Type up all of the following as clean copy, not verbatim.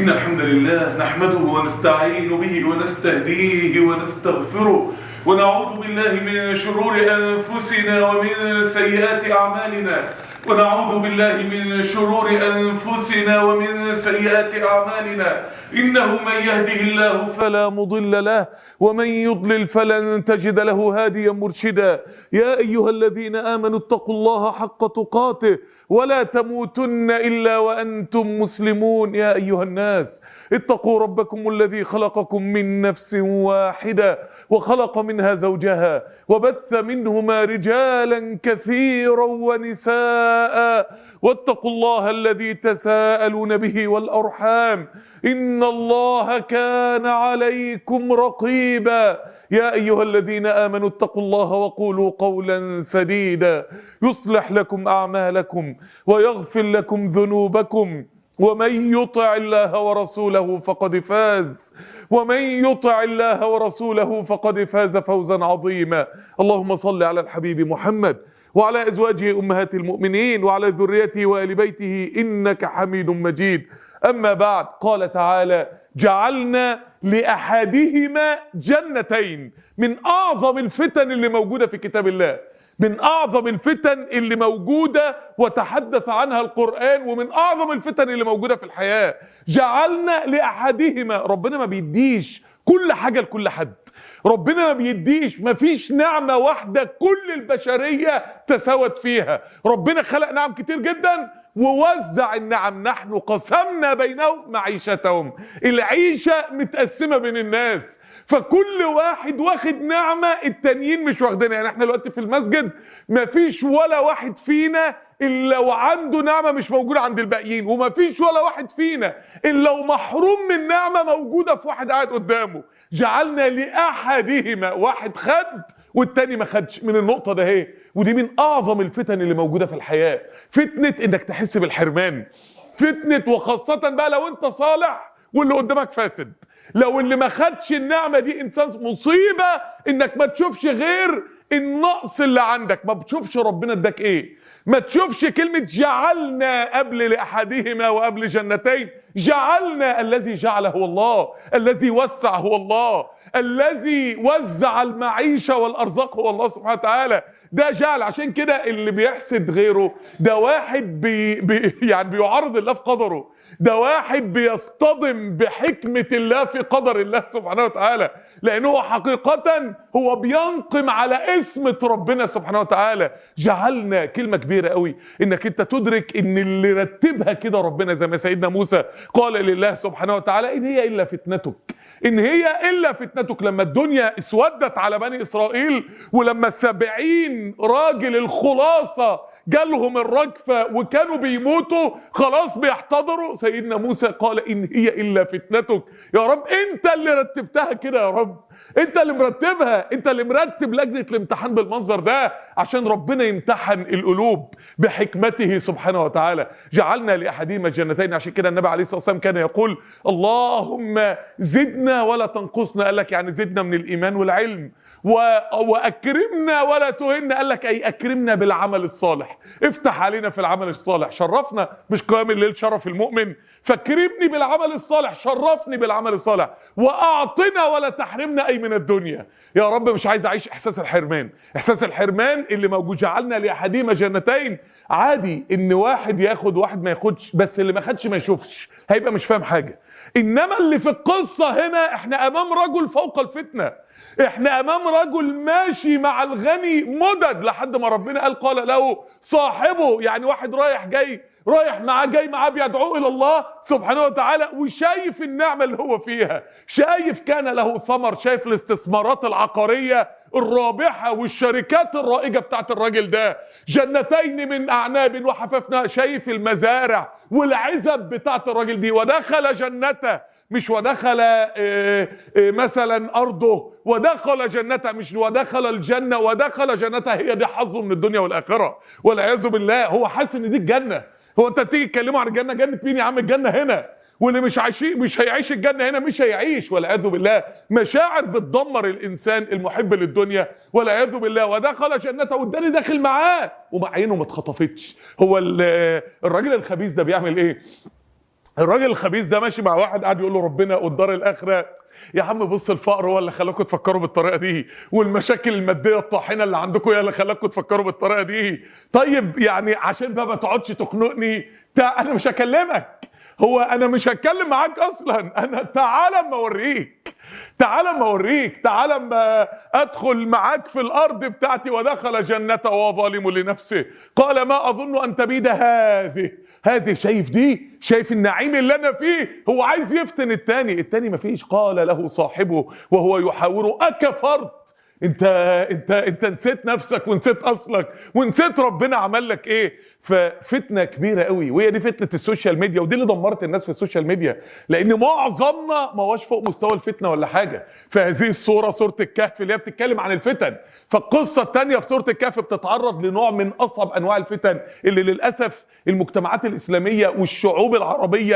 إن الحمد لله نحمده ونستعين به ونستهديه ونستغفره ونعوذ بالله من شرور أنفسنا ومن سيئات أعمالنا إنه من يهده الله فلا مضل له ومن يضلل فلن تجد له هاديا مرشدا. يا أيها الذين آمنوا اتقوا الله حق تقاته ولا تموتن إلا وأنتم مسلمون. يا أيها الناس اتقوا ربكم الذي خلقكم من نفس واحدة وخلق منها زوجها وبث منهما رجالا كثيرا ونساء واتقوا الله الذي تساءلون به والأرحام إن الله كان عليكم رقيبا. يا أيها الذين آمنوا اتقوا الله وقولوا قولا سديدا يصلح لكم أعمالكم ويغفر لكم ذنوبكم ومن يطع الله ورسوله فقد فاز فوزا عظيما. اللهم صل على الحبيب محمد وعلى أزواجه أمهات المؤمنين وعلى ذريته وآل بيته إنك حميد مجيد. أما بعد، قال تعالى: جعلنا لأحدهما جنتين. من أعظم الفتن اللي موجودة في كتاب الله، من أعظم الفتن اللي موجودة وتحدث عنها القرآن، ومن أعظم الفتن اللي موجودة في الحياة. جعلنا لأحدهما. ربنا ما بيديش كل حاجة لكل حد، ربنا ما بيديش، ما فيش نعمة واحدة كل البشرية تساوت فيها. ربنا خلق نعم كتير جدا ووزع النعم. نحن قسمنا بينهم معيشتهم. العيشة متقسمة بين الناس، فكل واحد واخد نعمة التانيين مش واخدينها. يعني احنا دلوقتي في المسجد ما فيش ولا واحد فينا إلا وعنده نعمة مش موجودة عند الباقيين، وما فيش ولا واحد فينا إلا ومحروم من نعمة موجودة في واحد قاعد قدامه. جعلنا لأحدهما، واحد خد والتاني ما خدش. من النقطة ده هي، ودي من أعظم الفتن اللي موجودة في الحياة، فتنة إنك تحس بالحرمان. فتنة، وخاصة بقى لو أنت صالح واللي قدامك فاسد. لو اللي ما خدش النعمة دي إنسان، مصيبة إنك ما تشوفش غير النقص اللي عندك، ما بتشوفش ربنا اداك ايه، ما تشوفش كلمة جعلنا قبل لأحدهما وقبل جنتين. جعلنا، الذي جعل هو الله، الذي وسع هو الله، الذي وزع المعيشة والأرزاق هو الله سبحانه وتعالى. ده جعل. عشان كده اللي بيحسد غيره ده واحد يعني بيعارض الله في قدره، ده واحد بيصطدم بحكمة الله في قدر الله سبحانه وتعالى، لأنه حقيقة هو بينقم على اسمة ربنا سبحانه وتعالى. جعلنا كلمة كبيرة قوي، انك انت تدرك ان اللي رتبها كده ربنا، زي ما سيدنا موسى قال لله سبحانه وتعالى: إن هي إلا فتنتك، إن هي إلا فتنتك. لما الدنيا اسودت على بني إسرائيل، ولما 70 راجل الخلاصة جالهم الرجفة وكانوا بيموتوا خلاص بيحتضروا، سيدنا موسى قال: إن هي إلا فتنتك. يا رب أنت اللي رتبتها كده، يا رب أنت اللي مرتبها، أنت اللي مرتب لجنة الامتحان بالمنظر ده عشان ربنا يمتحن القلوب بحكمته سبحانه وتعالى. جعلنا لأحدهما جنتين. عشان كده النبي عليه الصلاة والسلام كان يقول: اللهم زدنا ولا تنقصنا. قال لك يعني زدنا من الإيمان والعلم، وأكرمنا ولا تهنا. قال لك أي أكرمنا بالعمل الصالح، افتح علينا في العمل الصالح، شرفنا. مش قيام الليل شرف المؤمن، فاكرمني بالعمل الصالح، شرفني بالعمل الصالح. وأعطنا ولا تحرمنا أي من الدنيا. يا رب مش عايز أعيش إحساس الحرمان، إحساس الحرمان اللي موجود. جعلنا لأحدهما جنتين. عادي إن واحد ياخد واحد ما ياخدش، بس اللي ما خدش ما يشوفش، هيبقى مش فاهم حاجة. إنما اللي في القصة هنا احنا أمام رجل فوق الفتنة، احنا امام رجل ماشي مع الغني مدد لحد ما ربنا قال له صاحبه، يعني واحد رايح معاه بيدعوه الى الله سبحانه وتعالى، وشايف النعمة اللي هو فيها، شايف كان له ثمر، شايف الاستثمارات العقارية الرابحة والشركات الرائجة بتاعت الراجل ده. جنتين من أعناب وحففنا، شايف المزارع والعزب بتاعت الراجل دي. ودخل جنته، مش ودخل مثلا أرضه، ودخل جنته، مش ودخل الجنة، ودخل جنته. هي دي حظه من الدنيا والآخرة والعياذ بالله. هو حاسس ان دي الجنة. هو انت تيجي تكلمه عن الجنة، جنة مين يا عم؟ الجنة هنا. واللي مش هيعيش الجنة هنا مش هيعيش والعياذ بالله. مشاعر بتدمر الإنسان المحب للدنيا والعياذ بالله. ودخل جنته، والداني داخل معاه ومع عينه ما اتخطفتش. هو الراجل الخبيث ده بيعمل ايه؟ الراجل الخبيث ده ماشي مع واحد قاعد يقول له ربنا والدار الاخره. يا عم بص، الفقر هو اللي خلاكم تفكروا بالطريقه دي، والمشاكل الماديه الطاحنه اللي عندكم هي اللي خلاكم تفكروا بالطريقه دي. طيب يعني عشان بقى ما تقعدش تخنقني، انا مش هكلمك. هو انا مش هتكلم معاك اصلا. انا تعالى اما اوريك، تعالى اما اوريك، تعالى اما ادخل معاك في الارض بتاعتي. ودخل جنته وهو ظالم لنفسه قال ما اظن ان تبيد هذه. شايف دي؟ شايف النعيم اللي انا فيه؟ هو عايز يفتن التاني مفيش. قال له صاحبه وهو يحاوره اكفرت؟ انت نسيت نفسك ونسيت اصلك ونسيت ربنا عمل لك ايه. ففتنه كبيره قوي، وهي دي فتنه السوشيال ميديا، ودي اللي دمرت الناس في السوشيال ميديا، لان معظمنا ما هوش فوق مستوى الفتنه ولا حاجه. فهذه الصوره، صوره الكهف اللي هي بتتكلم عن الفتن، فالقصه الثانيه في سوره الكهف بتتعرض لنوع من اصعب انواع الفتن اللي للاسف المجتمعات الاسلاميه والشعوب العربيه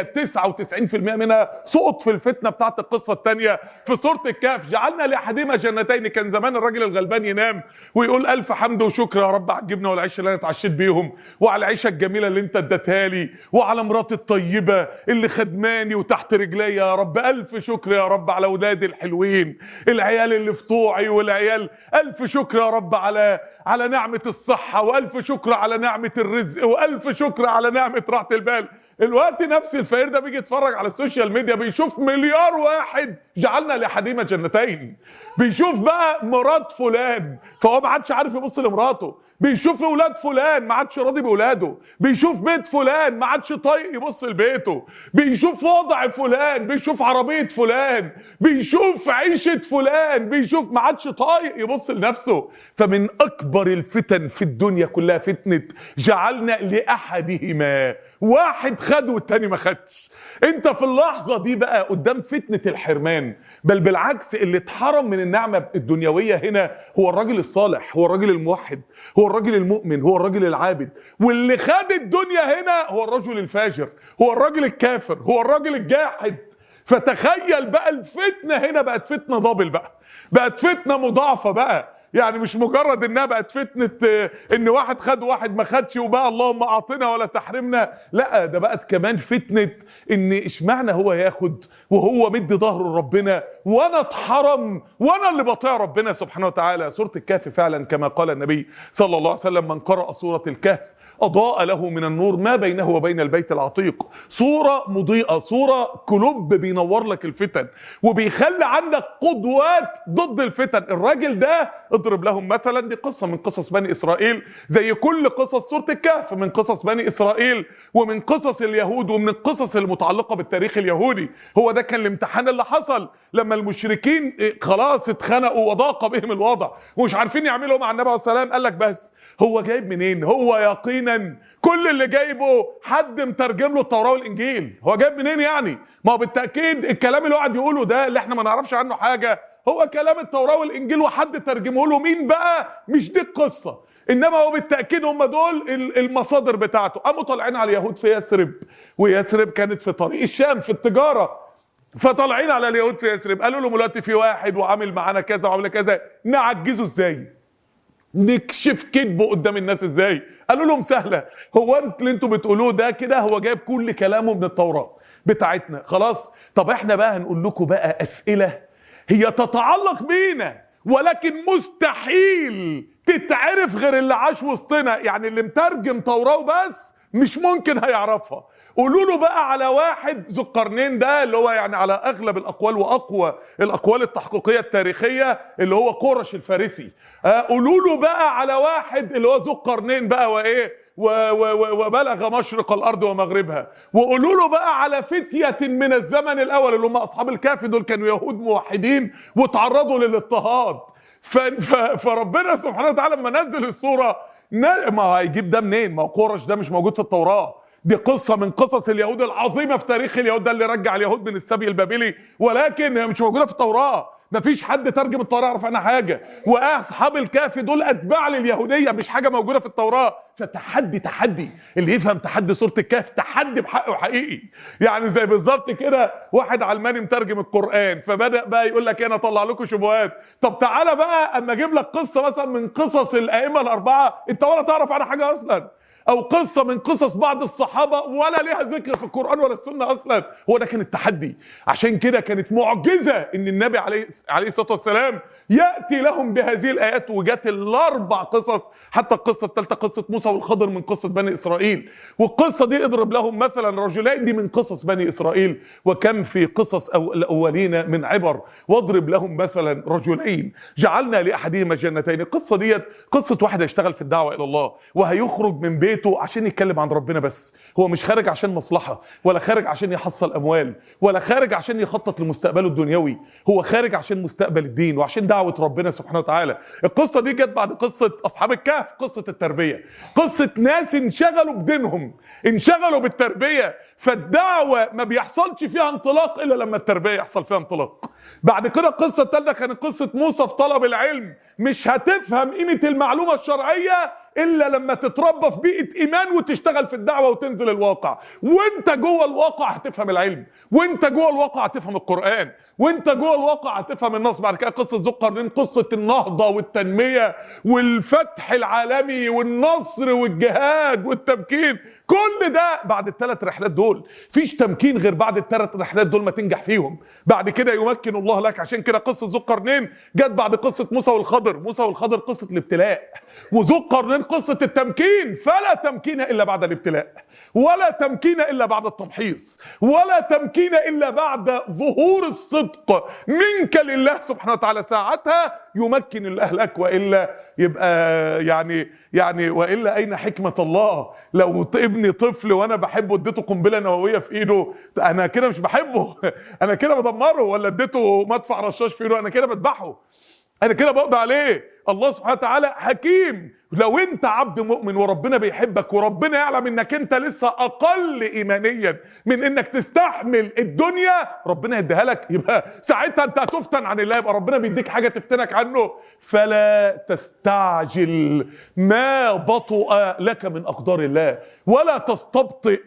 99% منها سقط في الفتنه بتاعت القصه الثانيه في سوره الكهف. جعلنا لاحدهما جنتين. كان زمان الراجل الغلبان ينام ويقول الف حمد وشكر يا رب على الجبنه والعيش اللي انا اتعشيت بيهم، وعلى العيشه الجميله اللي انت اديتها لي، وعلى مراتي الطيبه اللي خدماني وتحت رجلي يا رب. الف شكر يا رب على اولادي الحلوين، العيال اللي في طوعي والعيال. الف شكر يا رب على نعمه الصحه، والف شكر على نعمه الرزق، والف شكر على نعمه راحه البال. الوقت نفس الفقير ده بيجي يتفرج على السوشيال ميديا بيشوف مليار واحد جعلنا لاحدهما جنتين، بيشوف بقى مرات فلان فهو ما عادش عارف يبص لمراته، بيشوف اولاد فلان ما عادش راضي باولاده، بيشوف بيت فلان ما عادش طايق يبص لبيته، بيشوف وضع فلان، بيشوف عربيه فلان، بيشوف عيشه فلان، بيشوف ما عادش طايق يبص لنفسه. فمن اكبر الفتن في الدنيا كلها فتنه جعلنا لاحدهما، واحد خد والتاني ما خدش. انت في اللحظه دي بقى قدام فتنه الحرمان، بل بالعكس اللي اتحرم من النعمه الدنيويه هنا هو الراجل الصالح، هو الراجل الموحد، هو الراجل المؤمن، هو الراجل العابد. واللي خد الدنيا هنا هو الرجل الفاجر، هو الراجل الكافر، هو الراجل الجاحد. فتخيل بقى الفتنه هنا بقت فتنه دبل بقى، بقت فتنه مضاعفه بقى. يعني مش مجرد انها بقت فتنه ان واحد خد واحد ما خدش وبقى اللهم اعطنا ولا تحرمنا، لا ده بقت كمان فتنه ان اشمعنى هو ياخد وهو مدي ظهره لربنا وانا اتحرم وانا اللي بطيع ربنا سبحانه وتعالى. سوره الكهف فعلا كما قال النبي صلى الله عليه وسلم من قرأ سوره الكهف أضاء له من النور ما بينه وبين البيت العتيق. صورة مضيئة، صورة كلوب بينور لك الفتن وبيخلي عندك قدوات ضد الفتن. الراجل ده اضرب لهم مثلا، دي قصة من قصص بني إسرائيل زي كل قصص سورة الكهف من قصص بني إسرائيل ومن قصص اليهود ومن القصص المتعلقة بالتاريخ اليهودي. هو ده كان الامتحان اللي حصل لما المشركين خلاص اتخنقوا وضاق بهم الوضع ومش عارفين يعملوا مع النبي عليه الصلاة والسلام. قال لك بس هو جايب منين؟ هو يقينا كل اللي جايبه حد مترجم له التوراة والإنجيل. هو جايب منين يعني؟ ما هو بالتأكيد الكلام اللي قاعد يقوله ده اللي احنا ما نعرفش عنه حاجة هو كلام التوراة والإنجيل وحد ترجمه له. مين بقى؟ مش دي القصة، إنما هو بالتأكيد هم دول المصادر بتاعته. قاموا طالعين على اليهود في يثرب، ويثرب كانت في طريق الشام في التجارة، فطالعين على اليهود في يثرب قالوا لهم دلوقتي في واحد وعامل معانا كذا وعامل كذا، نعجزه ازاي؟ نكشف كذبه قدام الناس ازاي؟ قالوا لهم سهله، هو اللي انتوا بتقولوه ده كده هو جايب كل كلامه من التوراه بتاعتنا خلاص. طب احنا بقى هنقول لكم بقى اسئله هي تتعلق بينا ولكن مستحيل تتعرف غير اللي عاش وسطنا، يعني اللي مترجم توراه بس مش ممكن هيعرفها. قولوا له بقى على واحد ذو القرنين ده اللي هو يعني على اغلب الاقوال واقوى الاقوال التحقيقيه التاريخيه اللي هو قرش الفارسي. قولوا له بقى على واحد اللي هو ذو القرنين بقى وايه وبلغ مشرق الارض ومغربها. وقولوا له بقى على فتيه من الزمن الاول اللي هم اصحاب الكهف، دول كانوا يهود موحدين وتعرضوا للاضطهاد. فربنا سبحانه وتعالى لما نزل السوره ما هيجيب ده منين؟ ما هو قرش ده مش موجود في التوراه، دي قصة من قصص اليهود العظيمة في تاريخ اليهود، ده اللي رجع اليهود من السبي البابلي، ولكن هي مش موجودة في التوراة. مفيش حد ترجم التوراة يعرف عنها حاجة، واصحاب الكهف دول اتباع لليهودية مش حاجة موجودة في التوراة. فتحدي اللي يفهم تحدي سورة الكهف تحدي بحقه حقيقي. يعني زي بالظبط كده واحد علماني مترجم القرآن فبدأ بقى يقول لك انا اطلع لكم شبهات. طب تعالى بقى اما اجيب لك قصة مثلا من قصص الائمة الاربعة انت ولا تعرف عنها حاجة اصلا. او قصة من قصص بعض الصحابة ولا لها ذكر في القرآن ولا السنة اصلا. هو ده كان التحدي. عشان كده كانت معجزة ان النبي عليه الصلاة والسلام يأتي لهم بهذه الآيات، وجات الاربع قصص، حتى القصة الثالثة قصة موسى والخضر من قصة بني اسرائيل، والقصة دي اضرب لهم مثلا رجلين دي من قصص بني اسرائيل، وكم في قصص الاولين من عبر، واضرب لهم مثلا رجلين جعلنا لاحدهما جنتين. القصة ديت قصة واحد هيشتغل في الدعوة الى الله وهيخرج من بيته عشان يتكلم عن ربنا بس. هو مش خارج عشان مصلحة، ولا خارج عشان يحصل اموال، ولا خارج عشان يخطط لمستقبله الدنيوي، هو خارج عشان مستقبل الدين وعشان دعوة ربنا سبحانه وتعالى. القصة دي جت بعد قصة اصحاب الكهف، قصة التربية، قصة ناس انشغلوا بدينهم، انشغلوا بالتربية، فالدعوة ما بيحصلش فيها انطلاق الا لما التربية يحصل فيها انطلاق. بعد كده القصة الثالثة كانت قصة موسى في طلب العلم. مش هتفهم قيمة المعلومة الشرعية الا لما تتربى في بيئة ايمان وتشتغل في الدعوة وتنزل الواقع، وانت جوه الواقع هتفهم العلم، وانت جوه الواقع هتفهم القرآن، وانت جوه الواقع هتفهم النص. بعد كده قصة ذو القرنين، قصة النهضة والتنمية والفتح العالمي والنصر والجهاد والتمكين. كل ده بعد الثلاث رحلات دول. فيش تمكين غير بعد الثلاث رحلات دول ما تنجح فيهم، بعد كده يمكن الله لك. عشان كده قصة ذو القرنين جت بعد قصة موسى والخضر. موسى والخضر قصة الابتلاء، وذو القرنين قصة التمكين. فلا تمكين إلا بعد الابتلاء، ولا تمكين إلا بعد التمحيص، ولا تمكين إلا بعد ظهور الصدق منك لله سبحانه وتعالى. ساعتها يمكن الله لك، وإلا يبقى يعني وإلا أين حكمة الله؟ لو ابني طفل وأنا بحبه اديته قنبلة نووية في إيده، أنا كده مش بحبه، أنا كده بدمره. ولا اديته مدفع رشاش في إيده، أنا كده بدبحه، انا كده بقضي عليه. الله سبحانه وتعالى حكيم. لو انت عبد مؤمن وربنا بيحبك وربنا يعلم انك انت لسه اقل ايمانيا من انك تستحمل الدنيا، ربنا يديها لك، يبقى ساعتها انت هتفتن عن الله، يبقى ربنا بيديك حاجه تفتنك عنه. فلا تستعجل ما بطأ لك من اقدار الله، ولا تستبطئ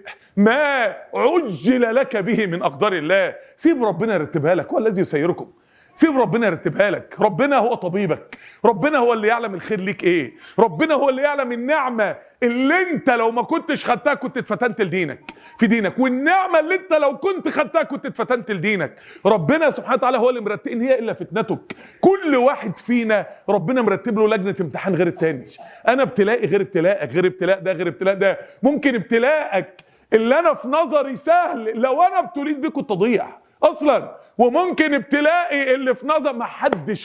ما عجل لك به من اقدار الله. سيب ربنا يرتبها لك، هو الذي يسيركم. سيب ربنا يرتبها لك. ربنا هو طبيبك، ربنا هو اللي يعلم الخير ليك ايه، ربنا هو اللي يعلم النعمة اللي انت لو ما كنتش خدتها كنت اتفتنت لدينك في دينك، والنعمة اللي انت لو كنت خدتها كنت اتفتنت لدينك. ربنا سبحانه وتعالى هو اللي مرتب، ان هي الا فتنتك. كل واحد فينا ربنا مرتب له لجنة امتحان غير التاني. انا ابتلائي غير ابتلاءك، غير ابتلاء ده غير ابتلاء ده. ممكن ابتلاءك اللي انا في نظري سهل لو انا ابتليت بيه كنت تضيع اصلا، وممكن ابتلائي اللي في نظر ما حدش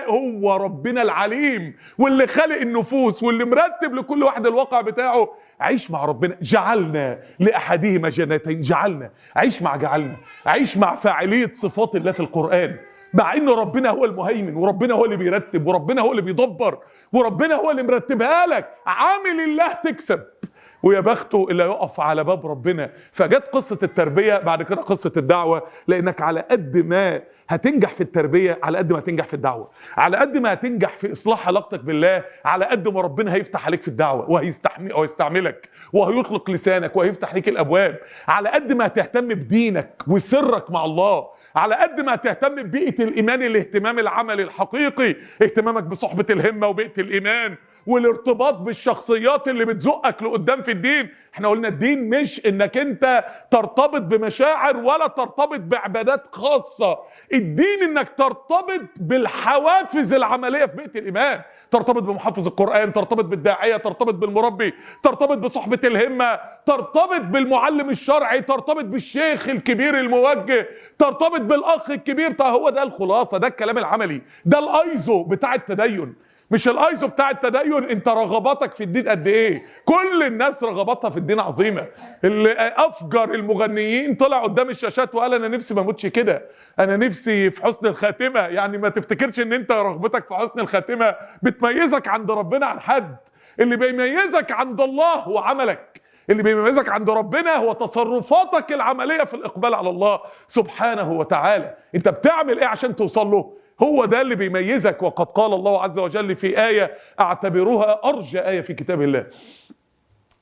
هو ربنا العليم واللي خالق النفوس واللي مرتب لكل واحد الواقع بتاعه. عيش مع ربنا. جعلنا لاحدهما جنتين، جعلنا، عيش مع جعلنا، عيش مع فاعلية صفات الله في القرآن، مع ان ربنا هو المهيمن، وربنا هو اللي بيرتب، وربنا هو اللي بيدبر، وربنا هو اللي مرتبها لك. عامل الله تكسب، ويا بخته اللي يقف على باب ربنا. فجت قصة التربية، بعد كده قصة الدعوة، لأنك على قد ما هتنجح في التربية على قد ما هتنجح في الدعوة، على قد ما هتنجح في إصلاح علاقتك بالله على قد ما ربنا هيفتح عليك في الدعوة وهيستعملك وهيطلق لسانك وهيفتح ليك الأبواب. على قد ما هتهتم بدينك وسرك مع الله، على قد ما هتهتم ببيئة الإيمان، الاهتمام العملي الحقيقي، اهتمامك بصحبة الهمة وبيئة الإيمان والارتباط بالشخصيات اللي بتزقك لقدام في الدين. احنا قلنا الدين مش انك انت ترتبط بمشاعر ولا ترتبط بعبادات خاصة، الدين انك ترتبط بالحوافز العملية في بيئة الإيمان، ترتبط بمحفظ القرآن، ترتبط بالداعية، ترتبط بالمربي، ترتبط بصحبة الهمة، ترتبط بالمعلم الشرعي، ترتبط بالشيخ الكبير الموجه، ترتبط بالأخ الكبير. هو ده الخلاصة، ده الكلام العملي، ده الأيزو بتاع التدين. مش الايزو بتاع التدين انت رغباتك في الدين قد ايه. كل الناس رغباتها في الدين عظيمه. اللي افجر المغنيين طلع قدام الشاشات وقال انا نفسي ما اموتش كده، انا نفسي في حسن الخاتمه. يعني ما تفتكرش ان انت رغبتك في حسن الخاتمه بتميزك عند ربنا عن حد. اللي بيميزك عند الله هو عملك، اللي بيميزك عند ربنا هو تصرفاتك العمليه في الاقبال على الله سبحانه وتعالى. انت بتعمل ايه عشان توصل له؟ هو ده اللي بيميزك. وقد قال الله عز وجل في آية أعتبرها أرجى آية في كتاب الله: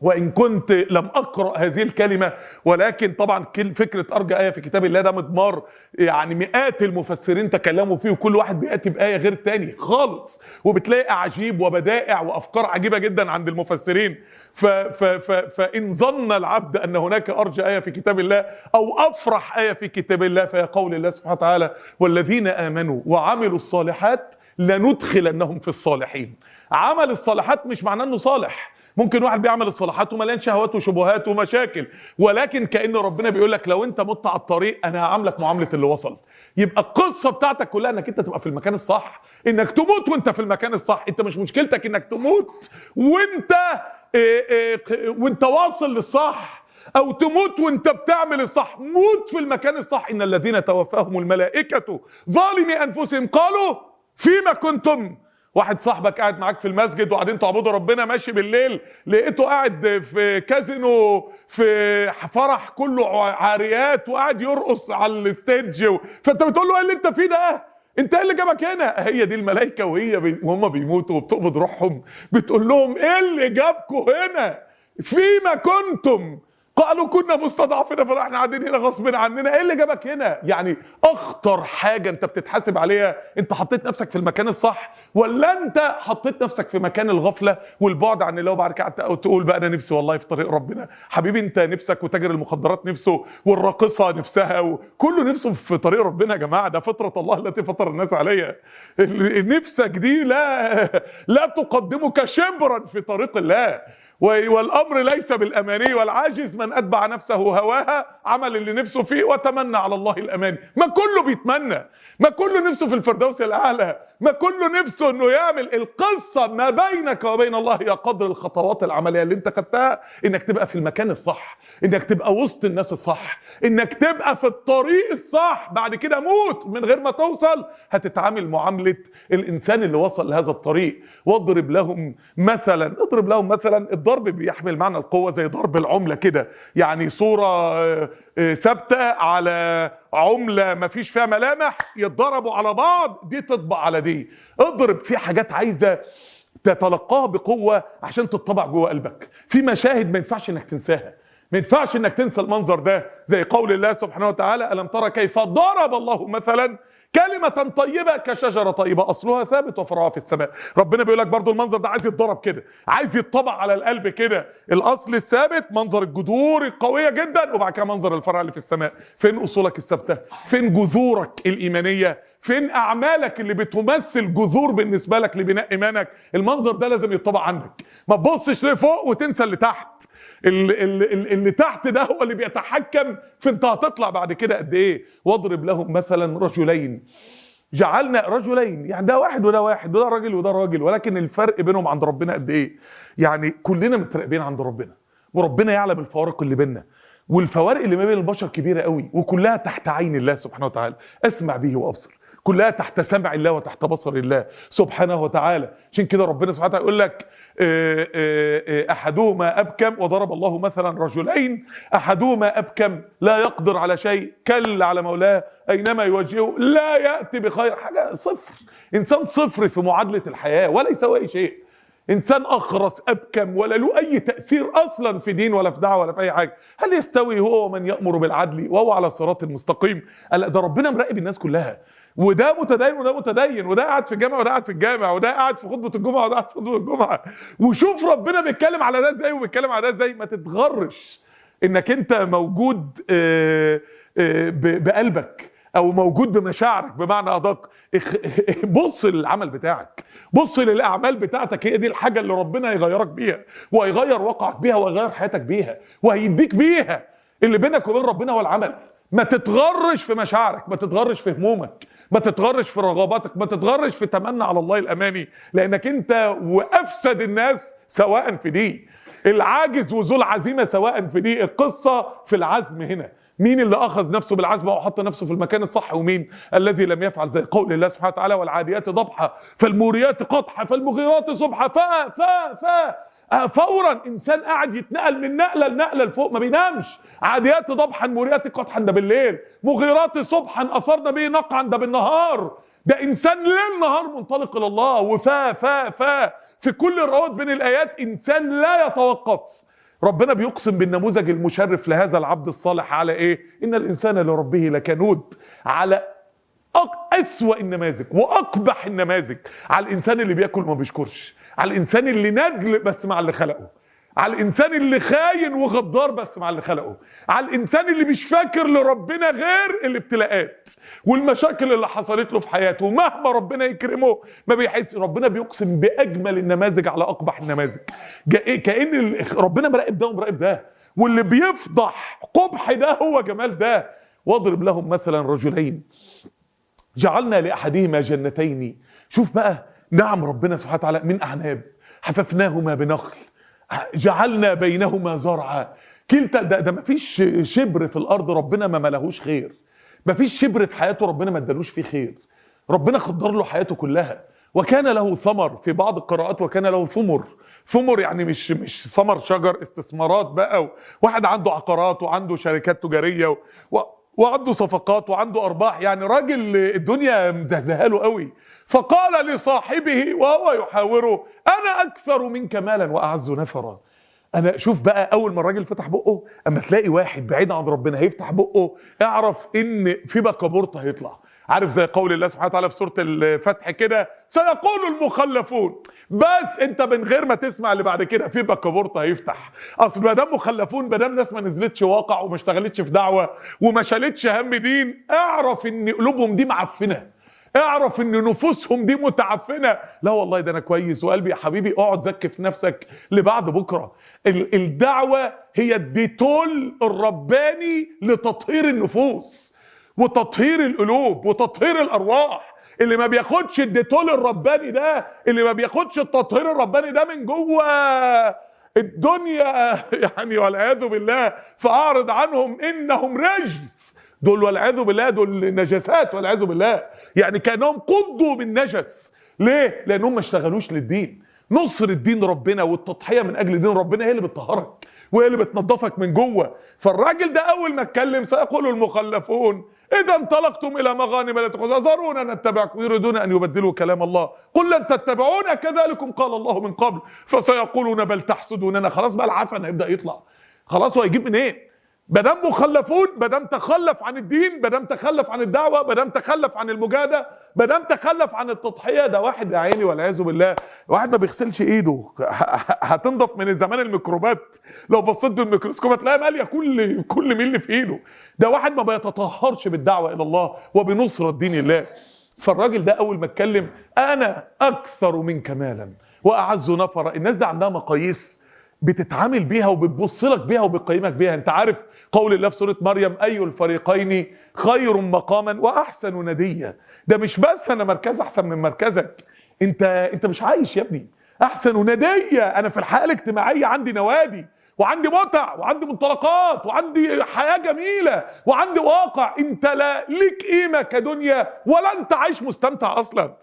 وإن كنت لم أقرأ هذه الكلمة، ولكن طبعا فكرة أرجى آية في كتاب الله ده مضمار يعني مئات المفسرين تكلموا فيه، وكل واحد بيأتي بآية غير التاني خالص، وبتلاقي أعاجيب وبدائع وأفكار عجيبة جدا عند المفسرين. فإن ظن العبد أن هناك أرجى آية في كتاب الله أو أفرح آية في كتاب الله فهي قول الله سبحانه وتعالى: والذين آمنوا وعملوا الصالحات لندخلنهم في الصالحين. عمل الصالحات مش معناه أنه صالح، ممكن واحد بيعمل الصلاحات ومليان شهوات وشبهات ومشاكل، ولكن كأن ربنا بيقول لك لو انت مت على الطريق انا هعاملك معاملة اللي وصل. يبقى القصة بتاعتك كلها انك انت تبقى في المكان الصح، انك تموت وانت في المكان الصح. انت مش مشكلتك انك تموت وانت واصل للصح، او تموت وانت بتعمل الصح. موت في المكان الصح. ان الذين توفاهم الملائكة ظالمي انفسهم قالوا فيما كنتم. واحد صاحبك قاعد معاك في المسجد وقاعدين تعبدوا ربنا، ماشي بالليل لقيته قاعد في كازينو في فرح كله عاريات وقاعد يرقص على الستيج، فانت بتقول له ايه اللي انت فيه ده؟ انت ايه اللي جابك هنا؟ هي دي الملائكه وهم بيموتوا وبتقبض روحهم بتقول لهم ايه اللي جابكم هنا؟ فيما كنتم قالوا كنا مستضعفين فاحنا قاعدين هنا غصب عننا. ايه اللي جابك هنا؟ يعني اخطر حاجه انت بتتحاسب عليها، انت حطيت نفسك في المكان الصح ولا انت حطيت نفسك في مكان الغفله والبعد عن الله؟ وبعد كده تقول بقى انا نفسي والله في طريق ربنا. حبيبي انت نفسك، وتاجر المخدرات نفسه، والراقصه نفسها، وكله نفسه في طريق ربنا. يا جماعه ده فطره الله التي فطر الناس عليها. نفسك دي لا تقدمك شبرا في طريق الله. والامر ليس بالاماني، والعاجز من اتبع نفسه هواها، عمل اللي نفسه فيه وتمنى على الله الاماني. ما كله بيتمنى، ما كله نفسه في الفردوس الاعلى، ما كله نفسه انه يعمل. القصه ما بينك وبين الله هي قدر الخطوات العمليه اللي انت خدتها، انك تبقى في المكان الصح، انك تبقى وسط الناس الصح، انك تبقى في الطريق الصح. بعد كده موت من غير ما توصل، هتتعامل معامله الانسان اللي وصل لهذا الطريق. واضرب لهم مثلا، اضرب لهم مثلا. الضرب بيحمل معنى القوه زي ضرب العمله كده، يعني صوره ثابته على عمله ما فيش فيها ملامح، يتضربوا على بعض، دي تطبع على دي. اضرب في حاجات عايزه تتلقاها بقوه عشان تطبع جوه قلبك. في مشاهد ما ينفعش انك تنساها، ما ينفعش انك تنسى المنظر ده، زي قول الله سبحانه وتعالى: ألم ترى كيف ضرب الله مثلا كلمة طيبة كشجرة طيبة أصلها ثابت وفرعها في السماء. ربنا بيقول لك برضو المنظر ده عايز يتضرب كده، عايز يتطبع على القلب كده. الأصل الثابت، منظر الجذور القوية جدا، وبعد كده منظر الفرع اللي في السماء. فين أصولك الثابتة؟ فين جذورك الإيمانية؟ فين أعمالك اللي بتمثل جذور بالنسبة لك لبناء إيمانك؟ المنظر ده لازم يتطبع عنك. ما تبصش لفوق وتنسى اللي تحت. اللي تحت ده هو اللي بيتحكم في انت هتطلع بعد كده قد ايه. واضرب لهم مثلا رجلين جعلنا رجلين، يعني ده واحد وده واحد، وده راجل وده راجل، ولكن الفرق بينهم عند ربنا قد ايه؟ يعني كلنا متراقبين عند ربنا، وربنا يعلم الفوارق اللي بيننا، والفوارق اللي ما بين البشر كبيره قوي، وكلها تحت عين الله سبحانه وتعالى. اسمع به وابصر، كلها تحت سمع الله وتحت بصر الله سبحانه وتعالى. عشان كده ربنا سبحانه وتعالى يقول لك احدهما ابكم. وضرب الله مثلا رجلين احدهما ابكم لا يقدر على شيء كل على مولاه اينما يوجهه لا ياتي بخير. حاجه صفر، انسان صفر في معادله الحياه ولا يسوي اي شيء. انسان اخرس ابكم ولا له اي تاثير اصلا في دين ولا في دعوه ولا في اي حاجه. هل يستوي هو ومن يامر بالعدل وهو على صراط مستقيم؟ ده ربنا مراقب الناس كلها، وده متدين وده متدين، وده قاعد في الجامع وده قاعد في الجامع، وده قاعد في خطبه الجمعه وده قاعد في خطبه الجمعه. وشوف ربنا بيتكلم على ده ازاي وبيتكلم على ده ازاي. ما تتغرش انك انت موجود بقلبك او موجود بمشاعرك بمعنى ادق. بص للعمل بتاعك، بص للاعمال بتاعتك، هي دي الحاجه اللي ربنا هيغيرك بيها، وهيغير واقعك بيها، وهيغير حياتك بيها، وهيديك بيها. اللي بينك وبين ربنا هو العمل. ما تتغرش في مشاعرك، ما تتغرش في همومك، ما تتغرش في رغباتك، ما تتغرش في تمنى على الله الاماني، لانك انت وافسد الناس سواء في دي. العاجز وذو العزيمه سواء في دي. القصه في العزم هنا. مين اللي اخذ نفسه بالعزم وحط نفسه في المكان الصح، ومين الذي لم يفعل؟ زي قول الله سبحانه وتعالى: والعاديات ضبحا فالموريات قدحا فالمغيرات صبحا فورا. انسان قاعد يتنقل من نقله لنقله لفوق، ما بينامش. عاديات ضبحا موريات قدحا ده بالليل، مغيرات صبحا اثرنا به نقعا ده بالنهار. ده انسان ليل نهار منطلق الى الله. في كل الروابط بين الايات انسان لا يتوقف. ربنا بيقسم بالنموذج المشرف لهذا العبد الصالح على ايه؟ ان الانسان لربه لكنود، على اسوأ النماذج واقبح النماذج، على الانسان اللي بياكل وما بيشكرش، على الانسان اللي ندل بس مع اللي خلقه، على الانسان اللي خاين وغدار بس مع اللي خلقه، على الانسان اللي مش فاكر لربنا غير الابتلاءات والمشاكل اللي حصلت له في حياته، ومهما ربنا يكرمه ما بيحس. ربنا بيقسم باجمل النماذج على اقبح النماذج، كأن ربنا مراقب ده ومراقب ده، واللي بيفضح قبح ده هو جمال ده. واضرب لهم مثلا رجلين جعلنا لاحدهما جنتين، شوف بقى نعم ربنا سبحانه وتعالى، من اعناب حففناهما بنخل جعلنا بينهما زرعا. كلتا ده مفيش شبر في الارض ربنا ما ملهوش خير، مفيش شبر في حياته ربنا ما ادالوش فيه خير، ربنا خضر له حياته كلها. وكان له ثمر، في بعض القراءات وكان له ثمر. ثمر يعني مش ثمر شجر، استثمارات بقى، واحد عنده عقارات وعنده شركات تجاريه وعنده صفقات وعنده ارباح، يعني راجل الدنيا مزهزهه له قوي. فقال لصاحبه وهو يحاوره انا اكثر منك مالا واعز نفرا. انا شوف بقى، اول ما الراجل فتح بقه، اما تلاقي واحد بعيد عن ربنا هيفتح بقه، اعرف ان في بكابورت هيطلع. عارف زي قول الله سبحانه وتعالى في سورة الفتح كده، سيقول المخلفون. بس انت من غير ما تسمع اللي بعد كده في بكابورت هيفتح. اصل ما دام مخلفون، ما دام ناس ما نزلتش واقع وما اشتغلتش في دعوة وما شالتش هم دين، اعرف ان قلوبهم دي معفنة، اعرف ان نفوسهم دي متعفنة. لا والله ده انا كويس وقلبي يا حبيبي، اقعد زكي في نفسك لبعد بكرة. الدعوة هي الديتول الرباني لتطهير النفوس وتطهير القلوب وتطهير الارواح. اللي ما بياخدش الديتول الرباني ده، اللي ما بياخدش التطهير الرباني ده من جوه الدنيا يعني والعياذ بالله، فاعرض عنهم انهم رجس. دول والعياذ بالله دول نجاسات والعياذ بالله، يعني كانهم قضوا بالنجس. ليه؟ لانهم ما اشتغلوش للدين. نصر الدين ربنا والتضحيه من اجل دين ربنا هي اللي بتطهرك وهي اللي بتنظفك من جوه. فالراجل ده اول ما اتكلم سيقول المخلفون اذا انطلقتم الى مغانم لا تاخذوها ذرونا نتبعكم يريدون ان يبدلوا كلام الله قل لن تتبعونا كذلكم قال الله من قبل فسيقولون بل تحسدوننا. خلاص بقى العفن هيبدا يطلع، خلاص هو هيجيب منين؟ مادام مخلفون، مادام تخلف عن الدين، مادام تخلف عن الدعوه، مادام تخلف عن المجاهده، مادام تخلف عن التضحيه. ده واحد يا عيني والعياذ بالله، واحد ما بيغسلش ايده هتنضف من زمان الميكروبات، لو بصيت بالميكروسكوب هتلاقيها ماليه كل ملي في ايده. ده واحد ما بيتطهرش بالدعوه الى الله وبنصره دين الله. فالراجل ده اول ما اتكلم انا اكثر منك مالا واعز نفرا. الناس دي عندها مقاييس بتتعامل بيها وبتبص لك بيها وبتقيمك بيها. انت عارف قول الله في سورة مريم اي الفريقين خير مقاما واحسن نديا. ده مش بس انا مركز احسن من مركزك، انت مش عايش يا ابني. احسن نديا، انا في الحياة الاجتماعية عندي نوادي وعندي متع وعندي منطلقات وعندي حياة جميلة وعندي واقع. انت لا ليك قيمة كدنيا ولا انت عايش مستمتع اصلا.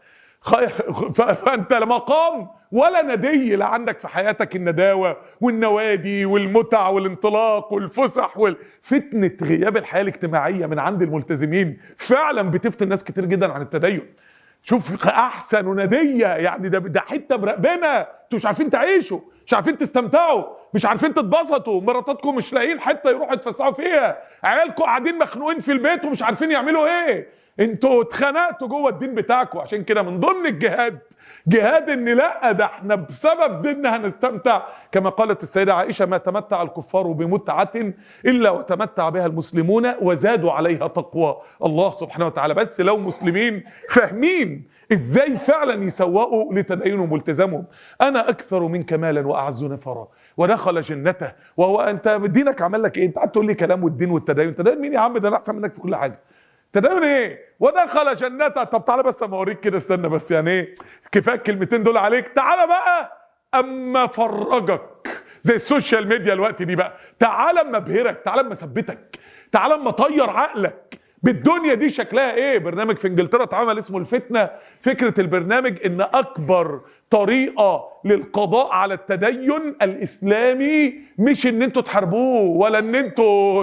فانت لا مقام ولا ندي، لا عندك في حياتك النداوة والنوادي والمتع والانطلاق والفسح فتنة غياب الحياة الاجتماعية من عند الملتزمين فعلا بتفتن ناس كتير جدا عن التدين. شوف احسن ندية، يعني ده حتة برقبنا. انتوا مش عارفين تعيشوا، مش عارفين تستمتعوا، مش عارفين تتبسطوا، مراتاتكم مش لاقيين حتة يروحوا يتفسحوا فيها، عيالكم قاعدين مخنوقين في البيت ومش عارفين يعملوا ايه. انتوا اتخنقتوا جوه الدين بتاعكم. عشان كده من ضمن الجهاد جهاد ان لا ده احنا بسبب ديننا هنستمتع. كما قالت السيدة عائشة ما تمتع الكفار بمتعة الا وتمتع بها المسلمون وزادوا عليها تقوى الله سبحانه وتعالى. بس لو مسلمين فاهمين ازاي فعلا يسوقوا لتدينهم والتزامهم. انا اكثر منك مالا واعز نفرا ودخل جنته. وهو انت دينك عمل لك ايه؟ انت قاعد تقول لي كلام والدين والتدين. تدين مين يا عم؟ ده انا احسن منك في كل حاجه. تدين ايه؟ ودخل جنته. طب تعالى بس اما اوريك كده، استنى بس، يعني ايه كفايه الكلمتين دول عليك؟ تعالى بقى اما فرجك زي السوشيال ميديا الوقت دي بقى. تعالى اما ابهرك، تعالى اما اثبتك، تعالى اما اطير عقلك بالدنيا دي شكلها ايه. برنامج في انجلترا اتعمل اسمه الفتنه. فكره البرنامج ان اكبر طريقه للقضاء على التدين الاسلامي مش ان انتوا تحاربوه ولا ان انتوا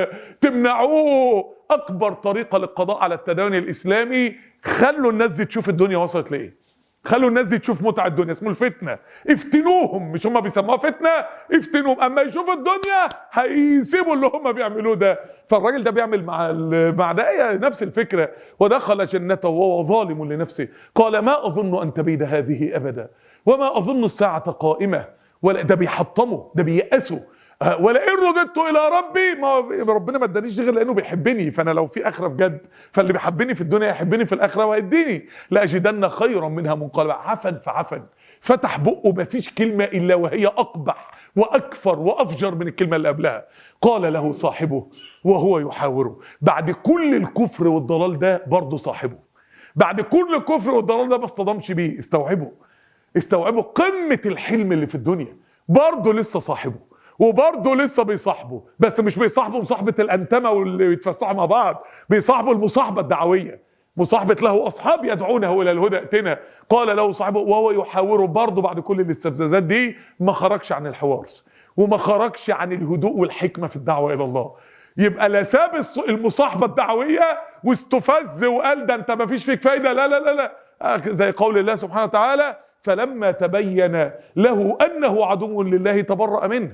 تمنعوه. اكبر طريقه للقضاء على التدين الاسلامي خلوا الناس دي تشوف الدنيا وصلت لايه. خلوا الناس دي تشوف متع الدنيا، اسمه الفتنه. افتنوهم، مش هم بيسموها فتنه؟ افتنوهم، اما يشوفوا الدنيا هيسيبوا اللي هم بيعملوه ده. فالراجل ده بيعمل مع ده نفس الفكره. ودخل جنته وهو ظالم لنفسه قال ما اظن ان تبيد هذه ابدا وما اظن الساعه قائمه. ولا ده بيحطمه، ده بييأسه. ولئن رددت الى ربي، ما ربنا ما ادانيش غير لانه بيحبني، فانا لو في اخره بجد فاللي بيحبني في الدنيا يحبني في الاخره وهيديني. لاجدن خيرا منها منقلبا. عفن فعفن، فتح بقه ما فيش كلمه الا وهي اقبح واكفر وافجر من الكلمه اللي قبلها. قال له صاحبه وهو يحاوره، بعد كل الكفر والضلال ده برضه صاحبه، بعد كل الكفر والضلال ده ما اصطدمش بيه. استوعبوا قمه الحلم اللي في الدنيا، برضه لسه صاحبه وبرضه لسه بيصاحبه، بس مش بيصاحبه مصاحبه الانتمه واللي يتفسحوا مع بعض، بيصاحبه المصاحبه الدعويه، مصاحبه له اصحاب يدعونه الى الهدى ائتنا. قال له صاحبه وهو يحاوره، برضه بعد كل الاستفزازات دي ما خرجش عن الحوار وما خرجش عن الهدوء والحكمه في الدعوه الى الله. يبقى لا ساب المصاحبه الدعويه واستفز وقال ده انت ما فيش فيك فايده، لا لا لا لا، زي قول الله سبحانه وتعالى فلما تبين له انه عدو لله تبرأ منه.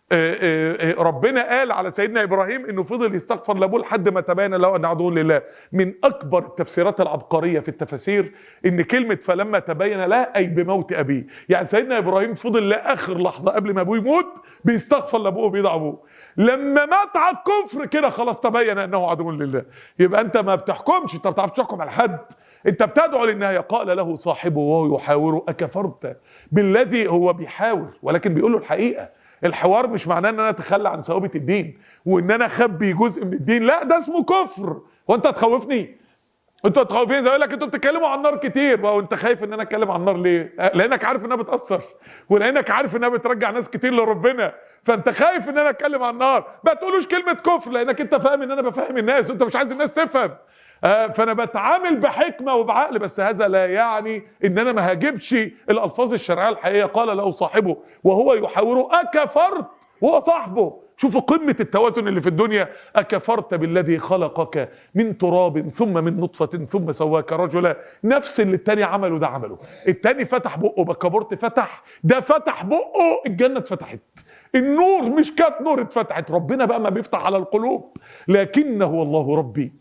ربنا قال على سيدنا ابراهيم انه فضل يستغفر لابوه لحد ما تبين له انه عدو لله. من اكبر التفسيرات العبقريه في التفاسير ان كلمه فلما تبين له اي بموت ابيه، يعني سيدنا ابراهيم فضل لاخر لحظه قبل ما ابوه يموت بيستغفر لابوه وبيدعو ابوه. لما مات على الكفر كده خلاص تبين انه عدو لله. يبقى انت ما بتحكمش، انت ما بتعرفش تحكم على حد، انت بتدعو للنهايه. قال له صاحبه وهو يحاوره اكفرت بالذي، هو بيحاور ولكن بيقول له الحقيقه. الحوار مش معناه ان انا اتخلى عن ثوابت الدين وان انا اخبي جزء من الدين، لا ده اسمه كفر. وانت هتخوفني؟ انتوا هتخوفوني؟ زي يقول لك انتوا بتتكلموا عن النار كتير، وانت خايف ان انا اتكلم عن النار ليه؟ لانك عارف انها بتاثر، ولانك عارف انها بترجع ناس كتير لربنا، فانت خايف ان انا اتكلم عن النار. ما تقولوش كلمه كفر لانك انت فاهم ان انا بفهم الناس وانت مش عايز الناس تفهم. فانا بتعامل بحكمه وبعقل، بس هذا لا يعني ان انا ما هاجبش الالفاظ الشرعيه الحقيقيه. قال له صاحبه وهو يحاوره اكفرت، وهو صاحبه. شوفوا قمه التوازن اللي في الدنيا. اكفرت بالذي خلقك من تراب ثم من نطفه ثم سواك رجلا. نفس اللي التاني عمله ده عمله. التاني فتح بقه بكبرت فتح، ده فتح بقه الجنه اتفتحت، النور مش كانت نور اتفتحت. ربنا بقى ما بيفتح على القلوب. لكنه والله ربي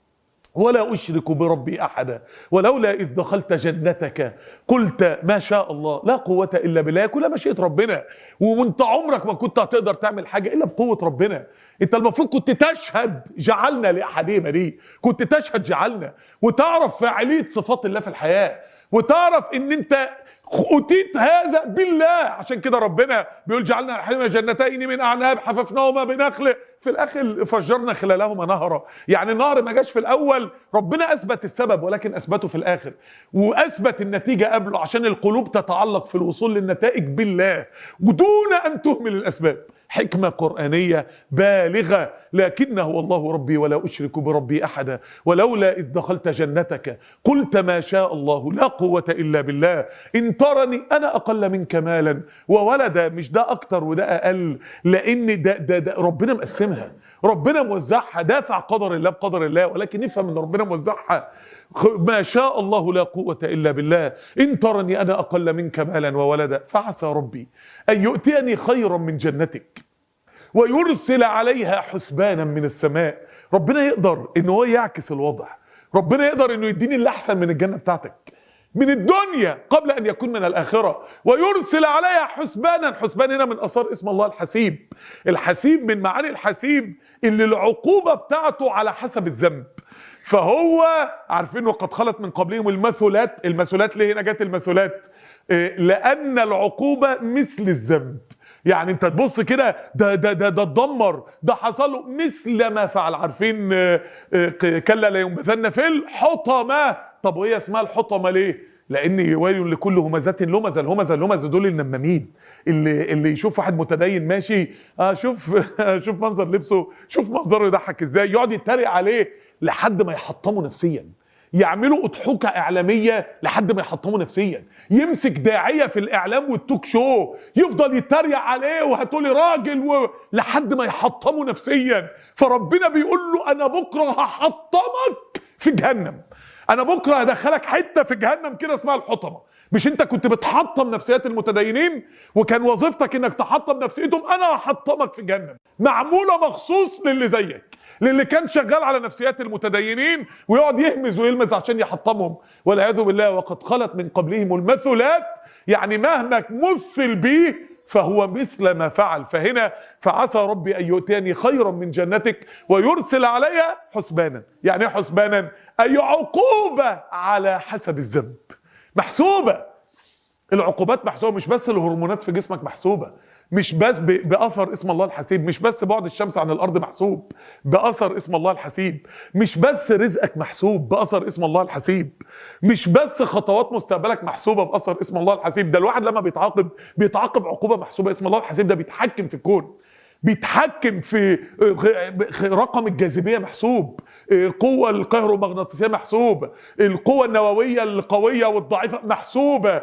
ولا أشرك بربي أحدا ولولا إذ دخلت جنتك قلت ما شاء الله لا قوة إلا بالله. كلها مشيئة ربنا، وانت عمرك ما كنت هتقدر تعمل حاجة إلا بقوة ربنا. انت المفروض كنت تشهد جعلنا لأحدهما دي، كنت تشهد جعلنا، وتعرف فاعلية صفات الله في الحياة، وتعرف ان انت أتيت هذا بالله. عشان كده ربنا بيقول جعلنا لأحدهما جنتين من أعناب حففناهما بنخل في الاخر فجرنا خلالهما نهرا. يعني النهر ما جاش في الاول، ربنا اثبت السبب ولكن اثبته في الاخر، واثبت النتيجه قبله عشان القلوب تتعلق في الوصول للنتائج بالله ودون ان تهمل الاسباب. حكمة قرآنية بالغة. لكنه والله ربي ولا أشرك بربي أحدا ولولا إذ دخلت جنتك قلت ما شاء الله لا قوة إلا بالله إن ترني أنا أقل منك مالا وولدا. مش ده أكتر وده أقل، لأن ده ربنا مقسمها، ربنا موزعها. دافع قدر الله بقدر الله، ولكن نفهم ان ربنا موزعها. ما شاء الله لا قوة إلا بالله إن ترني أنا أقل منك مالا وولدا فعسى ربي أن يؤتيني خيرا من جنتك ويرسل عليها حسبانا من السماء. ربنا يقدر إنه هو يعكس الوضع، ربنا يقدر إنه يديني اللي أحسن من الجنة بتاعتك من الدنيا قبل أن يكون من الآخرة، ويرسل عليها حسبانا. حسبان هنا من أثار اسم الله الحسيب. الحسيب من معاني الحسيب اللي العقوبة بتاعته على حسب الذنب. فهو عارفين وقد خلت من قبلهم المثلات. المثلات ليه هنا جت المثلات؟ لأن العقوبة مثل الذنب. يعني انت تبص كده ده اتدمر، ده حصل له مثل ما فعل. عارفين كلا لا ينبذن في الحطمة. طب وهي اسمها الحطمة ليه؟ لان ويل لكل همزة لمزة. الهمزة دول النمامين اللي يشوف واحد متدين ماشي شوف منظر لبسه، شوف منظره يضحك ازاي، يقعد يتريق عليه لحد ما يحطمه نفسيا، يعملوا اضحوكه اعلاميه لحد ما يحطموا نفسيا، يمسك داعيه في الاعلام والتوك شو يفضل يتريق عليه وهتقولي راجل لحد ما يحطمه نفسيا. فربنا بيقول له انا بكره هحطمك في جهنم، انا بكره هدخلك حته في جهنم كده اسمها الحطمه. مش انت كنت بتحطم نفسيات المتدينين وكان وظيفتك انك تحطم نفسيتهم؟ انا هحطمك في جهنم معموله مخصوص للي زيك، للي كان شغال على نفسيات المتدينين ويقعد يهمز ويلمز عشان يحطمهم والعياذ بالله. وقد خلت من قبلهم المثلات، يعني مهما مثل به فهو مثل ما فعل. فهنا فعسى ربي ان يؤتيني خيرا من جنتك ويرسل عليها حسبانا. يعني ايه حسبانا؟ اي عقوبه على حسب الذنب، محسوبه. العقوبات محسوبه، مش بس الهرمونات في جسمك محسوبه، مش بس باثر اسم الله الحسيب، مش بس بعد الشمس عن الارض محسوب باثر اسم الله الحسيب، مش بس رزقك محسوب باثر اسم الله الحسيب، مش بس خطوات مستقبلك محسوبه باثر اسم الله الحسيب. ده الواحد لما بيتعاقب عقوبه محسوبه اسم الله الحسيب، ده بيتحكم في الكون، بيتحكم في رقم الجاذبيه محسوب، قوه الكهرومغناطيسيه محسوبه، القوه النوويه القويه والضعيفه محسوبه،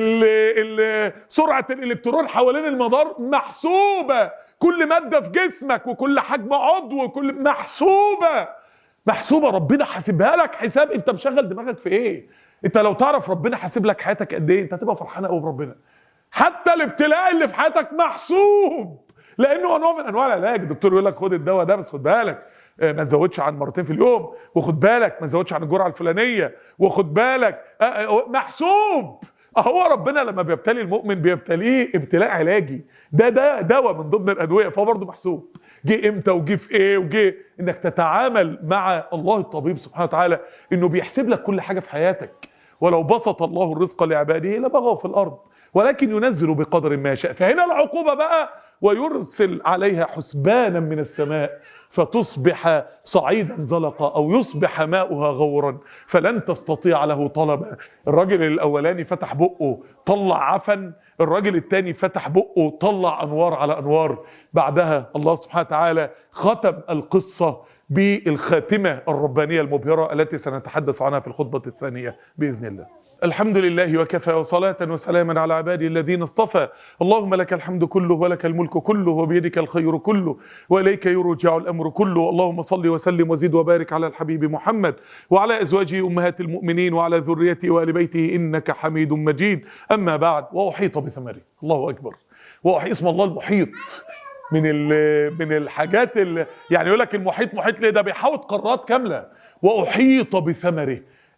سرعه الالكترون حوالين المدار محسوبه، كل ماده في جسمك وكل حجم عضو وكل محسوبه. ربنا حاسبها لك حساب. انت مشغل دماغك في ايه؟ انت لو تعرف ربنا حاسب لك حياتك قد ايه انت هتبقى فرحان قوي بربنا. حتى الابتلاء اللي في حياتك محسوب، لانه هو نوع من انواع العلاج. الدكتور يقول لك خد الدواء ده بس خد بالك ما تزودش عن مرتين في اليوم، وخد بالك ما تزودش عن الجرعه الفلانيه، وخد بالك محسوب. هو ربنا لما بيبتلي المؤمن بيبتليه ابتلاء علاجي، ده دواء من ضمن الادويه، فهو برضه محسوب. جه امتى وجه في ايه وجه انك تتعامل مع الله الطبيب سبحانه وتعالى انه بيحسب لك كل حاجه في حياتك. ولو بسط الله الرزق لعباده لبغوا في الارض ولكن ينزل بقدر ما يشاء. فهنا العقوبه بقى ويرسل عليها حسبانا من السماء فتصبح صعيدا زلقا او يصبح ماؤها غورا فلن تستطيع له طلبا. الراجل الاولاني فتح بقه طلع عفن، الراجل الثاني فتح بقه طلع انوار على انوار. بعدها الله سبحانه وتعالى ختم القصه بالخاتمه الربانيه المبهره التي سنتحدث عنها في الخطبه الثانيه باذن الله. الحمد لله وكفى وصلاة وسلاما على عباده الذين اصطفى. اللهم لك الحمد كله ولك الملك كله وبيدك الخير كله وإليك يرجع الأمر كله. اللهم صل وسلم وزد وبارك على الحبيب محمد وعلى أزواجه أمهات المؤمنين وعلى ذريته وآل بيته إنك حميد مجيد. أما بعد، وأحيط بثمره. الله أكبر. اسم الله المحيط من الحاجات يعني يقول لك المحيط محيط ليه؟ ده بيحوط قارات كاملة. وأحيط بثمره،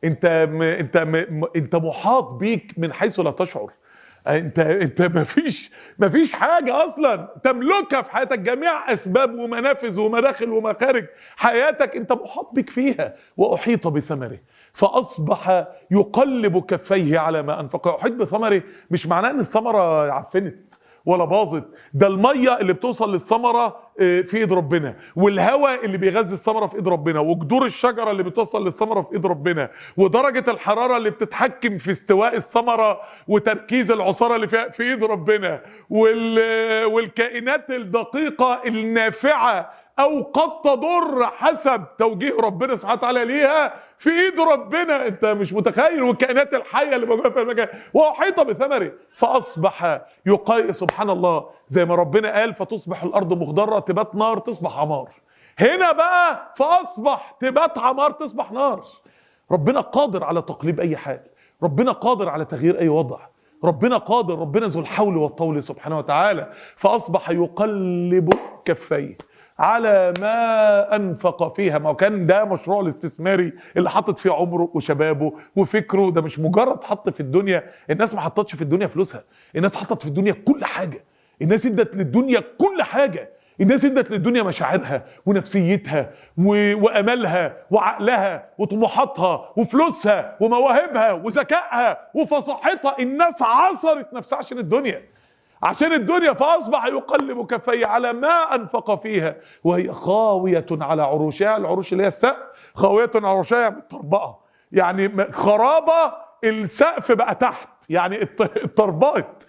انت محاط بيك من حيث لا تشعر. انت مفيش حاجه اصلا تملكها في حياتك، جميع اسباب ومنافذ ومداخل ومخارج حياتك انت محاط بيك فيها. واحيط بثمره فاصبح يقلب كفيه على ما انفق. احيط بثمره مش معناه ان الثمره عفنت ولا باظت، ده الميه اللي بتوصل للثمره في ايد ربنا، والهواء اللي بيغذي الثمره في ايد ربنا، وجذور الشجره اللي بتوصل للثمره في ايد ربنا، ودرجه الحراره اللي بتتحكم في استواء الثمره وتركيز العصاره اللي فيها في ايد ربنا، والكائنات الدقيقه النافعه او قد تضر حسب توجيه ربنا سبحانه وتعالى ليها في ايد ربنا. انت مش متخيل. والكائنات الحيه اللي موجوده في المكان. واحيط بثمره فاصبح سبحان الله، زي ما ربنا قال فتصبح الارض مخضره تبات نار تصبح عمار. هنا بقى فاصبح تبات عمار تصبح نار. ربنا قادر على تقليب اي حال، ربنا قادر على تغيير اي وضع، ربنا قادر، ربنا ذو الحول والطول سبحانه وتعالى. فاصبح يقلب كفيه على ما انفق فيها. ما كان ده مشروع الاستثماري اللي حطت فيه عمره وشبابه وفكره. ده مش مجرد حط في الدنيا. الناس ما حطتش في الدنيا فلوسها، الناس حطت في الدنيا كل حاجه. الناس ادت للدنيا كل حاجه. الناس ادت للدنيا مشاعرها ونفسيتها واملها وعقلها وطموحاتها وفلوسها ومواهبها وذكائها وفصاحتها. الناس عصرت نفسها عشان الدنيا. فأصبح يقلب كفيه على ما أنفق فيها وهي خاوية على عروشها. العروش اللي هي السقف، خاوية على عروشها متطربقة، يعني خرابة السقف بقى تحت، يعني اتطربقت.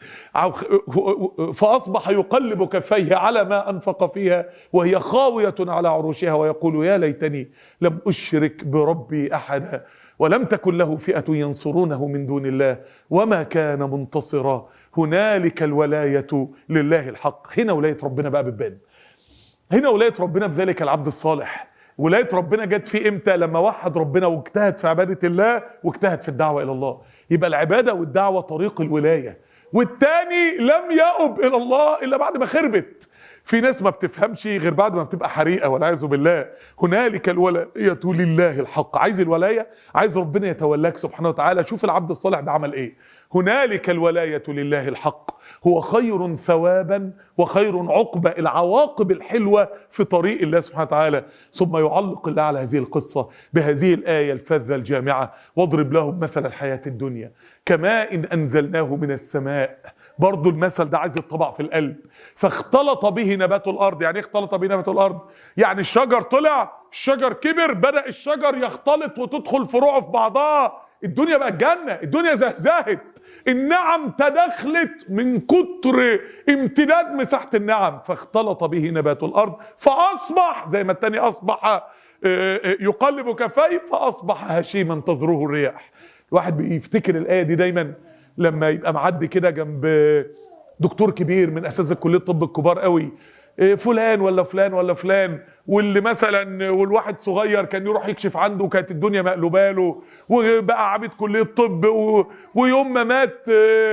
فأصبح يقلب كفيه على ما أنفق فيها وهي خاوية على عروشها ويقول يا ليتني لم أشرك بربي أحدا ولم تكن له فئة ينصرونه من دون الله وما كان منتصرا هنالك الولاية لله الحق. هنا ولاية ربنا بقى بتبان. هنا ولاية ربنا بذلك العبد الصالح ولاية ربنا جت فيه امتى؟ لما وحد ربنا واجتهد في عبادة الله واجتهد في الدعوة الى الله. يبقى العبادة والدعوة طريق الولاية. والتاني لم يؤب الى الله الا بعد ما خربت. في ناس ما بتفهمش غير بعد ما بتبقى حريقة والعياذ بالله. هنالك الولاية لله الحق. عايز الولاية، عايز ربنا يتولاك سبحانه وتعالى. شوف العبد الصالح ده عمل ايه. هنالك الولاية لله الحق، هو خير ثوابا وخير عقبة، العواقب الحلوة في طريق الله سبحانه وتعالى. ثم يعلق الله على هذه القصة بهذه الآية الفذة الجامعة: واضرب لهم مثل الحياة الدنيا كماء إن أنزلناه من السماء. برضو المثل ده عايز يطبع في القلب. فاختلط به نبات الأرض. يعني ايه اختلط به نبات الأرض؟ يعني الشجر طلع، الشجر كبر، بدأ الشجر يختلط وتدخل فروعه في بعضها. الدنيا بقت جنة، الدنيا زهزهت، النعم تدخلت من كتر امتداد مساحة النعم. فاختلط به نبات الأرض فأصبح زي ما التاني أصبح يقلب كفيه فأصبح هشيما تذروه الرياح. الواحد بيفتكر الآية دي دايما لما يبقى معدي كده جنب دكتور كبير من أساتذة كلية الطب الكبار قوي، فلان ولا فلان ولا فلان، واللي مثلا والواحد صغير كان يروح يكشف عنده كانت الدنيا مقلوبه له وبقى عميد كليه طب، ويوم ما مات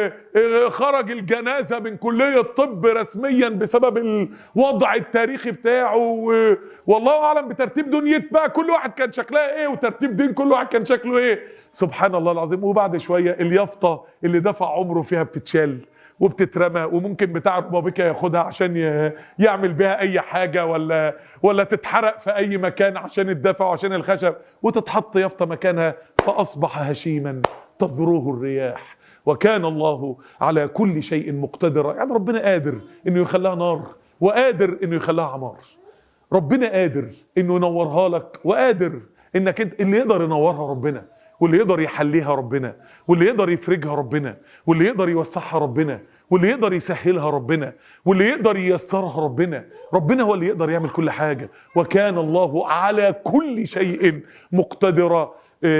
خرج الجنازه من كليه طب رسميا بسبب الوضع التاريخي بتاعه، والله اعلم بترتيب دنيا بقى كل واحد كان شكلها ايه، وترتيب دين كل واحد كان شكله ايه. سبحان الله العظيم. وبعد شويه اليافطه اللي دفع عمره فيها بتتشال وبتترمى، وممكن بتاع ربابيكا ياخدها عشان يعمل بها اي حاجه، ولا تتحرق في اي مكان عشان الدفع وعشان الخشب، وتتحط يافطه مكانها فاصبح هشيما تذروه الرياح وكان الله على كل شيء مقتدرا. يعني ربنا قادر انه يخليها نار وقادر انه يخليها عمار. ربنا قادر انه ينورها لك، وقادر انك انت اللي يقدر ينورها ربنا، واللي يقدر يحليها ربنا، واللي يقدر يفرجها ربنا، واللي يقدر يوسعها ربنا، واللي يقدر يسهلها ربنا، واللي يقدر ييسرها ربنا. ربنا هو اللي يقدر يعمل كل حاجة. وكان الله على كل شيء مقتدرا.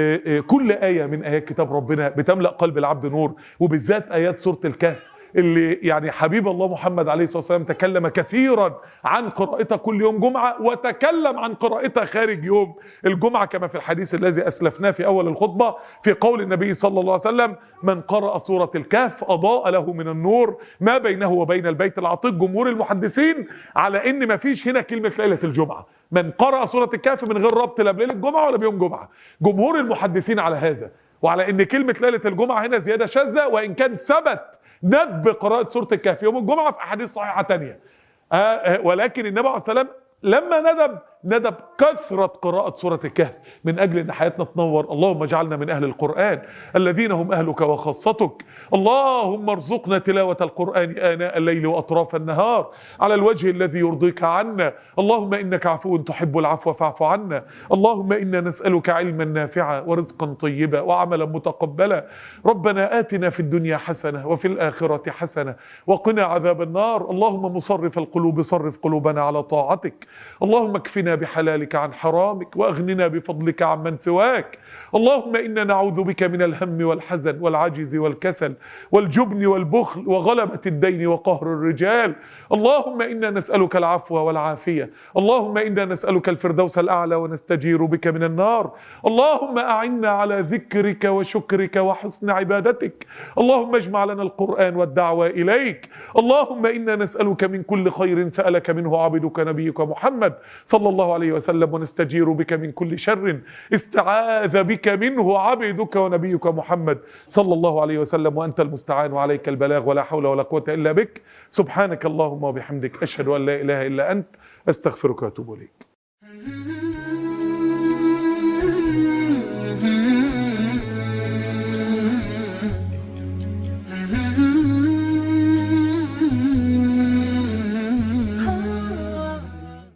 كل آية من آيات كتاب ربنا بتملأ قلب العبد نور، وبالذات آيات سورة الكهف اللي يعني حبيب الله محمد عليه الصلاة والسلام تكلم كثيرا عن قراءتها كل يوم جمعة، وتكلم عن قراءتها خارج يوم الجمعة، كما في الحديث الذي أسلفناه في أول الخطبة في قول النبي صلى الله عليه وسلم: من قرأ سورة الكهف أضاء له من النور ما بينه وبين البيت العتيق. جمهور المحدثين على إن ما فيش هنا كلمة ليلة الجمعة، من قرأ سورة الكهف من غير ربط لا بليلة الجمعة ولا بيوم جمعة. جمهور المحدثين على هذا، وعلى ان كلمة ليلة الجمعة هنا زيادة شاذة، وان كان ثبت ندب قراءة سورة الكهف يوم الجمعة في احاديث صحيحة تانية، ولكن النبي عليه الصلاة والسلام لما ندب كثرة قراءة سورة الكهف من أجل أن حياتنا تنور. اللهم اجعلنا من أهل القرآن الذين هم أهلك وخاصتك. اللهم ارزقنا تلاوة القرآن آناء الليل وأطراف النهار على الوجه الذي يرضيك عنا. اللهم إنك عفو تحب العفو فاعف عنا. اللهم إنا نسألك علما نافعا ورزقا طيبا وعملا متقبلا. ربنا آتنا في الدنيا حسنة وفي الآخرة حسنة وقنا عذاب النار. اللهم مصرف القلوب صرف قلوبنا على طاعتك. اللهم اكفنا بحلالك عن حرامك واغننا بفضلك عن من سواك. اللهم إنا نعوذ بك من الهم والحزن والعجز والكسل والجبن والبخل وغلبة الدين وقهر الرجال. اللهم إنا نسألك العفو والعافية. اللهم إنا نسألك الفردوس الأعلى ونستجير بك من النار. اللهم أعنا على ذكرك وشكرك وحسن عبادتك. اللهم اجمع لنا القرآن والدعوة إليك. اللهم إنا نسألك من كل خير سألك منه عبدك نبيك محمد صلى الله عليه وسلم، ونستجير بك من كل شر استعاذ بك منه عبدك ونبيك محمد صلى الله عليه وسلم، وأنت المستعان وعليك البلاغ ولا حول ولا قوة إلا بك. سبحانك اللهم وبحمدك أشهد أن لا إله إلا أنت أستغفرك وأتوب إليك.